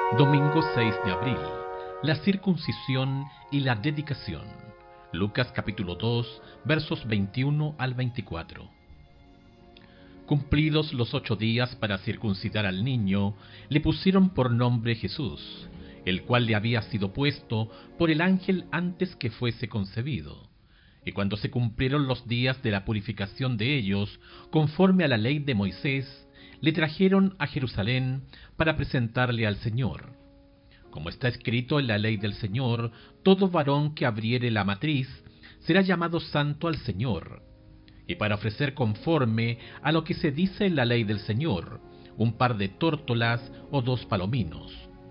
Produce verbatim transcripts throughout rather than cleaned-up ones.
Domingo seis de abril. La circuncisión y la dedicación. Lucas capítulo dos, versos veintiuno al veinticuatro. Cumplidos los ocho días para circuncidar al niño, le pusieron por nombre Jesús, el cual le había sido puesto por el ángel antes que fuese concebido. Y cuando se cumplieron los días de la purificación de ellos, conforme a la ley de Moisés, le trajeron a Jerusalén para presentarle al Señor. Como está escrito en la ley del Señor, todo varón que abriere la matriz será llamado santo al Señor. Y para ofrecer conforme a lo que se dice en la ley del Señor, un par de tórtolas o dos palominos.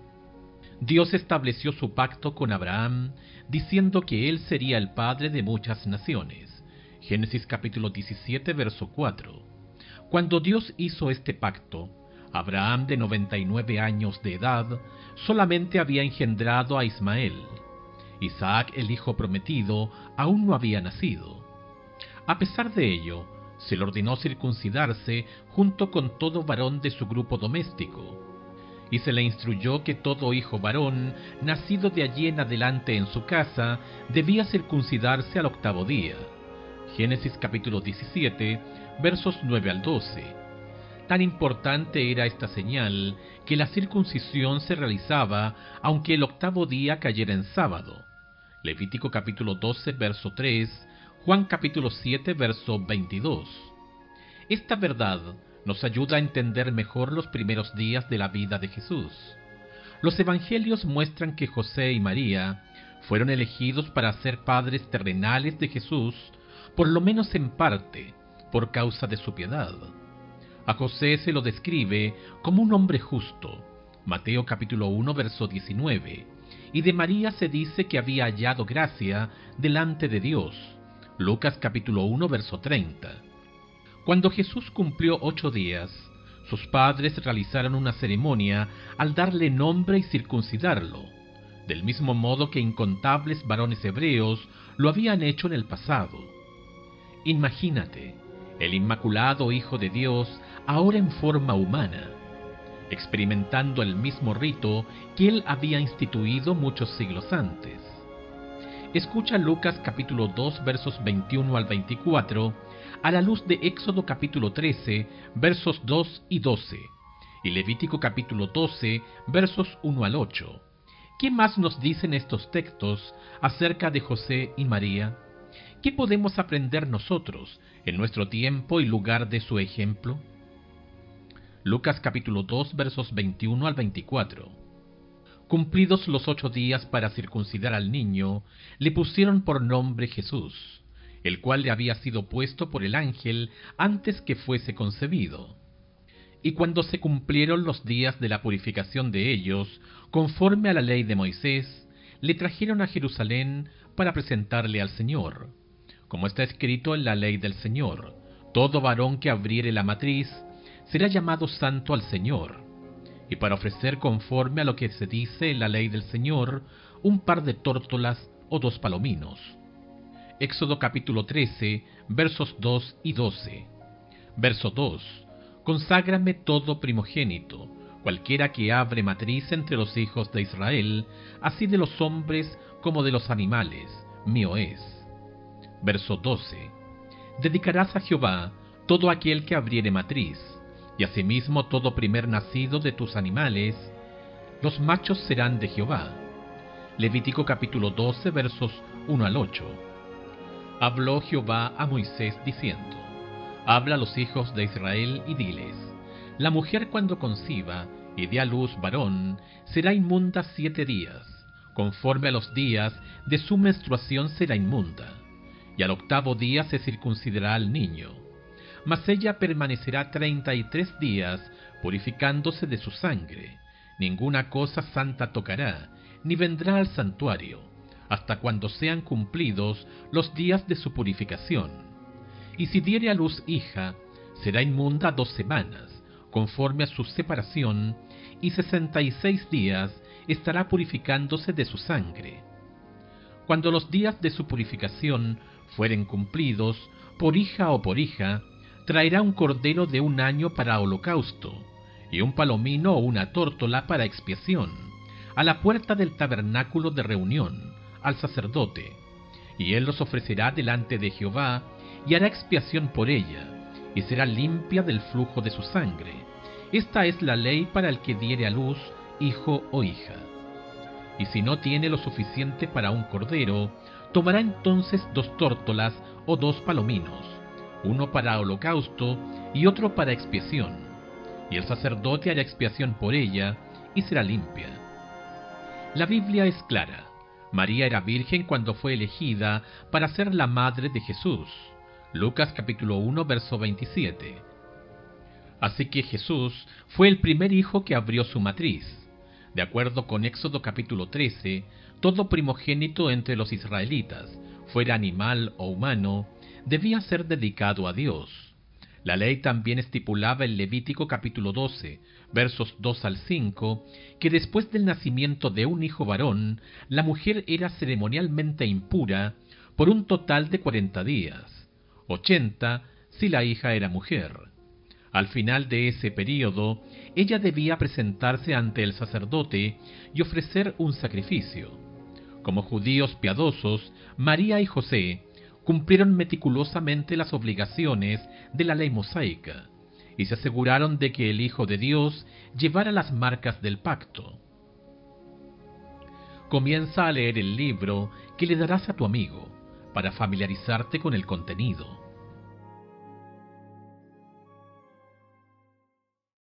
Dios estableció su pacto con Abraham, diciendo que él sería el padre de muchas naciones. Génesis capítulo diecisiete, verso cuatro. Cuando Dios hizo este pacto, Abraham, de noventa y nueve años de edad, solamente había engendrado a Ismael. Isaac, el hijo prometido, aún no había nacido. A pesar de ello, se le ordenó circuncidarse junto con todo varón de su grupo doméstico, y se le instruyó que todo hijo varón, nacido de allí en adelante en su casa, debía circuncidarse al octavo día. Génesis capítulo diecisiete, versos nueve al doce. Tan importante era esta señal que la circuncisión se realizaba aunque el octavo día cayera en sábado. Levítico capítulo doce, verso tres, Juan capítulo siete, verso veintidós. Esta verdad nos ayuda a entender mejor los primeros días de la vida de Jesús. Los evangelios muestran que José y María fueron elegidos para ser padres terrenales de Jesús, por lo menos en parte, por causa de su piedad. A José se lo describe como un hombre justo, Mateo capítulo uno, verso diecinueve, y de María se dice que había hallado gracia delante de Dios, Lucas capítulo uno, verso treinta. Cuando Jesús cumplió ocho días, sus padres realizaron una ceremonia al darle nombre y circuncidarlo, del mismo modo que incontables varones hebreos lo habían hecho en el pasado. Imagínate, el inmaculado Hijo de Dios ahora en forma humana, experimentando el mismo rito que él había instituido muchos siglos antes. Escucha Lucas capítulo dos, versos veintiuno al veinticuatro, a la luz de Éxodo capítulo trece, versos dos y doce, y Levítico capítulo doce, versos uno al ocho. ¿Qué más nos dicen estos textos acerca de José y María? ¿Qué podemos aprender nosotros en nuestro tiempo y lugar de su ejemplo? Lucas capítulo dos, versos veintiuno al veinticuatro. Cumplidos los ocho días para circuncidar al niño, le pusieron por nombre Jesús, el cual le había sido puesto por el ángel antes que fuese concebido. Y cuando se cumplieron los días de la purificación de ellos, conforme a la ley de Moisés, le trajeron a Jerusalén para presentarle al Señor. Como está escrito en la ley del Señor, todo varón que abriere la matriz será llamado santo al Señor. Y para ofrecer conforme a lo que se dice en la ley del Señor, un par de tórtolas o dos palominos. Éxodo capítulo trece, versos dos y doce. Verso dos. Conságrame todo primogénito, cualquiera que abre matriz entre los hijos de Israel, así de los hombres como de los animales, mío es. Verso doce. Dedicarás a Jehová todo aquel que abriere matriz, y asimismo todo primer nacido de tus animales, los machos serán de Jehová. Levítico capítulo doce, versos uno al ocho. Habló Jehová a Moisés diciendo: Habla a los hijos de Israel y diles: La mujer cuando conciba y dé a luz varón, será inmunda siete días, conforme a los días de su menstruación será inmunda, y al octavo día se circuncidará al niño. Mas ella permanecerá treinta y tres días purificándose de su sangre, ninguna cosa santa tocará, ni vendrá al santuario, hasta cuando sean cumplidos los días de su purificación. Y si diere a luz hija, será inmunda dos semanas, conforme a su separación, y sesenta y seis días estará purificándose de su sangre. Cuando los días de su purificación fueren cumplidos, por hija o por hija, traerá un cordero de un año para holocausto, y un palomino o una tórtola para expiación. a la puerta del tabernáculo de reunión, al sacerdote, y él los ofrecerá delante de Jehová, y hará expiación por ella, y será limpia del flujo de su sangre. Esta es la ley para el que diere a luz hijo o hija. Y si no tiene lo suficiente para un cordero, tomará entonces dos tórtolas o dos palominos, uno para holocausto y otro para expiación, y el sacerdote hará expiación por ella, y será limpia. La Biblia es clara. María era virgen cuando fue elegida para ser la madre de Jesús. Lucas capítulo uno, verso veintisiete. Así que Jesús fue el primer hijo que abrió su matriz. De acuerdo con Éxodo capítulo trece, todo primogénito entre los israelitas, fuera animal o humano, debía ser dedicado a Dios. La ley también estipulaba en Levítico capítulo doce, versos dos al cinco, que después del nacimiento de un hijo varón, la mujer era ceremonialmente impura por un total de cuarenta días, ochenta si la hija era mujer. Al final de ese período, ella debía presentarse ante el sacerdote y ofrecer un sacrificio. Como judíos piadosos, María y José cumplieron meticulosamente las obligaciones de la ley mosaica y se aseguraron de que el Hijo de Dios llevara las marcas del pacto. Comienza a leer el libro que le darás a tu amigo para familiarizarte con el contenido.